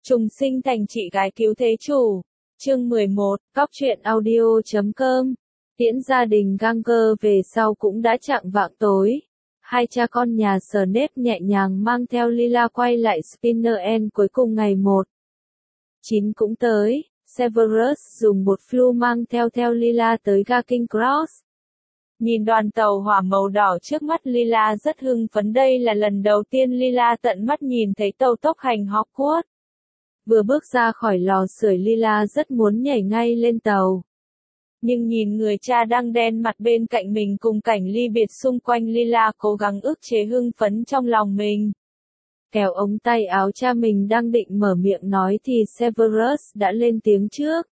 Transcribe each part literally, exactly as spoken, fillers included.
Trùng sinh thành chị gái cứu thế chủ. Chương mười một, Cóc truyện audio chấm com. Tiễn gia đình Ganger về sau cũng đã chạng vạng tối. Hai cha con nhà Snape nhẹ nhàng mang theo Lila quay lại Spinner End cuối cùng ngày một. Chín cũng tới, Severus dùng bột flu mang theo theo Lila tới ga King Cross. Nhìn đoàn tàu hỏa màu đỏ trước mắt Lila rất hưng phấn, đây là lần đầu tiên Lila tận mắt nhìn thấy tàu tốc hành Hogwarts. Vừa bước ra khỏi lò sưởi Lila rất muốn nhảy ngay lên tàu. Nhưng nhìn người cha đang đen mặt bên cạnh mình cùng cảnh ly biệt xung quanh, Lila cố gắng ức chế hưng phấn trong lòng mình. Kéo ống tay áo cha mình đang định mở miệng nói thì Severus đã lên tiếng trước.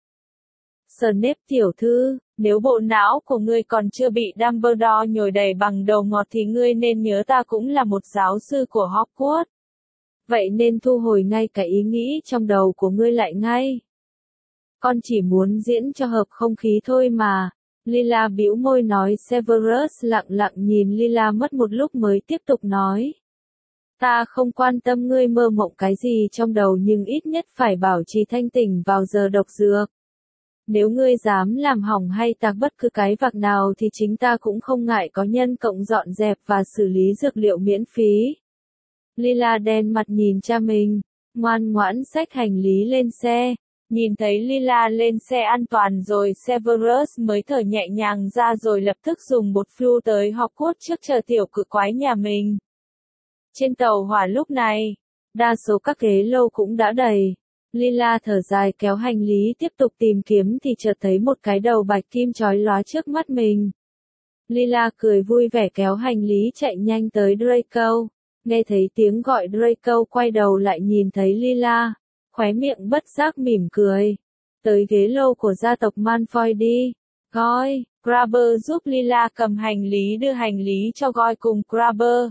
Snape tiểu thư, nếu bộ não của ngươi còn chưa bị Dumbledore nhồi đầy bằng đầu ngọt thì ngươi nên nhớ ta cũng là một giáo sư của Hogwarts. Vậy nên thu hồi ngay cái ý nghĩ trong đầu của ngươi lại ngay. Con chỉ muốn diễn cho hợp không khí thôi mà. Lila bĩu môi nói. Severus lặng lặng nhìn Lila mất một lúc mới tiếp tục nói. Ta không quan tâm ngươi mơ mộng cái gì trong đầu, nhưng ít nhất phải bảo trì thanh tỉnh vào giờ độc dược. Nếu ngươi dám làm hỏng hay tạc bất cứ cái vạc nào thì chính ta cũng không ngại có nhân cộng dọn dẹp và xử lý dược liệu miễn phí. Lila đen mặt nhìn cha mình, ngoan ngoãn xách hành lý lên xe. Nhìn thấy Lila lên xe an toàn rồi, Severus mới thở nhẹ nhàng ra rồi lập tức dùng bột flu tới Hogwarts trước chờ tiểu cự quái nhà mình. Trên tàu hỏa lúc này, đa số các ghế lâu cũng đã đầy. Lila thở dài kéo hành lý tiếp tục tìm kiếm thì chợt thấy một cái đầu bạch kim chói lóa trước mắt mình. Lila cười vui vẻ kéo hành lý chạy nhanh tới Draco. Nghe thấy tiếng gọi Draco quay đầu lại nhìn thấy Lila, khóe miệng bất giác mỉm cười. Tới ghế lô của gia tộc Malfoy đi. Gói, Grabber giúp Lila cầm hành lý, đưa hành lý cho Gói cùng Grabber.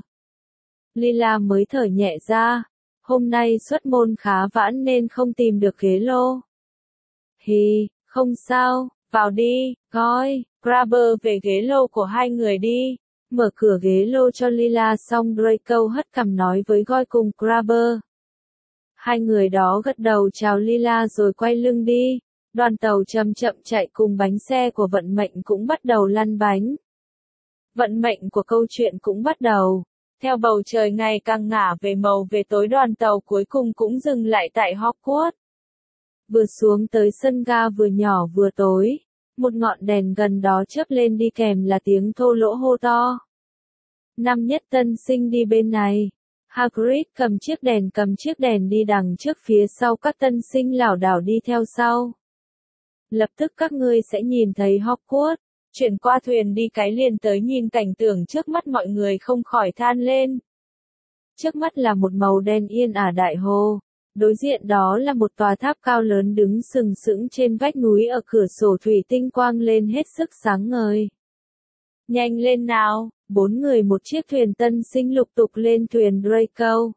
Lila mới thở nhẹ ra. Hôm nay xuất môn khá vãn nên không tìm được ghế lô. Hì, không sao, vào đi, Gói, Grabber về ghế lô của hai người đi. Mở cửa ghế lô cho Lila xong Draco hất cằm nói với Gói cùng Grabber. Hai người đó gật đầu chào Lila rồi quay lưng đi. Đoàn tàu chậm chậm chạy cùng bánh xe của vận mệnh cũng bắt đầu lăn bánh. Vận mệnh của câu chuyện cũng bắt đầu. Theo bầu trời ngày càng ngả về màu về tối, đoàn tàu cuối cùng cũng dừng lại tại Hogwarts. Vừa xuống tới sân ga vừa nhỏ vừa tối. Một ngọn đèn gần đó chớp lên đi kèm là tiếng thô lỗ hô to. Năm nhất tân sinh đi bên này. Hagrid cầm chiếc đèn cầm chiếc đèn đi đằng trước, phía sau các tân sinh lảo đảo đi theo sau. Lập tức các ngươi sẽ nhìn thấy Hogwarts. Chuyển qua thuyền đi cái liền tới nhìn cảnh tượng trước mắt, mọi người không khỏi than lên. Trước mắt là một màu đen yên ả đại hồ. Đối diện đó là một tòa tháp cao lớn đứng sừng sững trên vách núi, ở cửa sổ thủy tinh quang lên hết sức sáng ngời. Nhanh lên nào, bốn người một chiếc thuyền tân sinh lục tục lên thuyền Draco.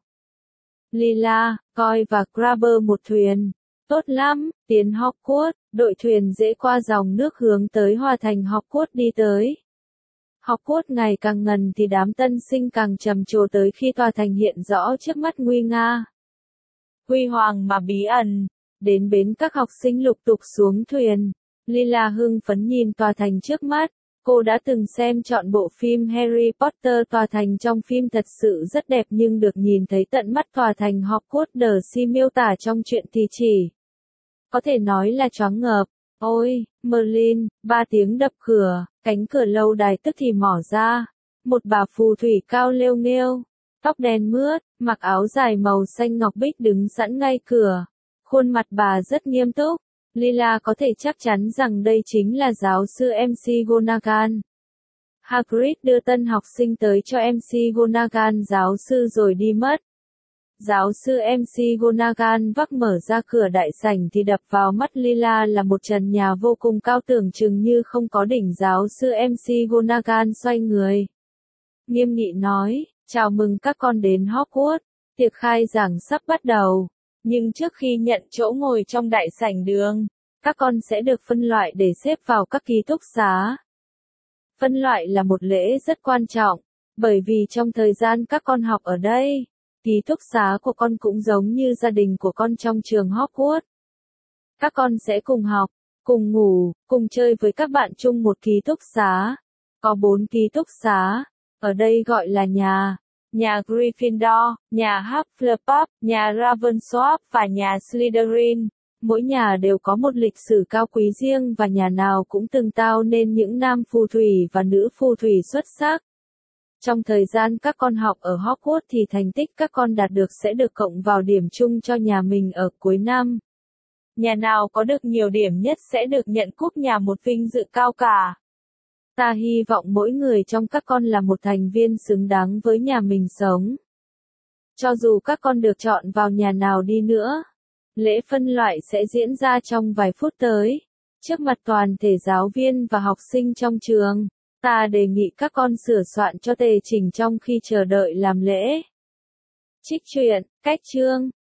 Lila, Coi và Grabber một thuyền. Tốt lắm, tiến Hogwarts, đội thuyền dễ qua dòng nước hướng tới Hoa Thành Hogwarts đi tới. Hogwarts ngày càng gần thì đám tân sinh càng trầm trồ tới khi tòa thành hiện rõ trước mắt nguy nga. Huy hoàng mà bí ẩn. Đến bến các học sinh lục tục xuống thuyền. Lila hưng phấn nhìn tòa thành trước mắt. Cô đã từng xem trọn bộ phim Harry Potter, tòa thành trong phim thật sự rất đẹp, nhưng được nhìn thấy tận mắt tòa thành Hogwarts Darcy miêu tả trong truyện thì chỉ có thể nói là choáng ngợp. Ôi, Merlin, ba tiếng đập cửa, cánh cửa lâu đài tức thì mở ra. Một bà phù thủy cao lêu nghêu, tóc đen mướt, mặc áo dài màu xanh ngọc bích đứng sẵn ngay cửa. Khuôn mặt bà rất nghiêm túc. Lila có thể chắc chắn rằng đây chính là giáo sư McGonagall. Hagrid đưa tân học sinh tới cho McGonagall giáo sư rồi đi mất. Giáo sư McGonagall vác mở ra cửa đại sảnh thì đập vào mắt Lila là một trần nhà vô cùng cao, tưởng chừng như không có đỉnh. Giáo sư McGonagall xoay người, nghiêm nghị nói, chào mừng các con đến Hogwarts, tiệc khai giảng sắp bắt đầu. Nhưng trước khi nhận chỗ ngồi trong đại sảnh đường, các con sẽ được phân loại để xếp vào các ký túc xá. Phân loại là một lễ rất quan trọng, bởi vì trong thời gian các con học ở đây, Ký túc xá của con cũng giống như gia đình của con trong trường Hogwarts. Các con sẽ cùng học, cùng ngủ, cùng chơi với các bạn chung một ký túc xá. Có bốn ký túc xá, ở đây gọi là nhà. Nhà Gryffindor, nhà Hufflepuff, nhà Ravenclaw và nhà Slytherin. Mỗi nhà đều có một lịch sử cao quý riêng và nhà nào cũng từng tạo nên những nam phù thủy và nữ phù thủy xuất sắc. Trong thời gian các con học ở Hogwarts thì thành tích các con đạt được sẽ được cộng vào điểm chung cho nhà mình ở cuối năm. Nhà nào có được nhiều điểm nhất sẽ được nhận cúp nhà, một vinh dự cao cả. Ta hy vọng mỗi người trong các con là một thành viên xứng đáng với nhà mình sống. Cho dù các con được chọn vào nhà nào đi nữa, lễ phân loại sẽ diễn ra trong vài phút tới. Trước mặt toàn thể giáo viên và học sinh trong trường, ta đề nghị các con sửa soạn cho tề chỉnh trong khi chờ đợi làm lễ. Trích truyện, cách chương.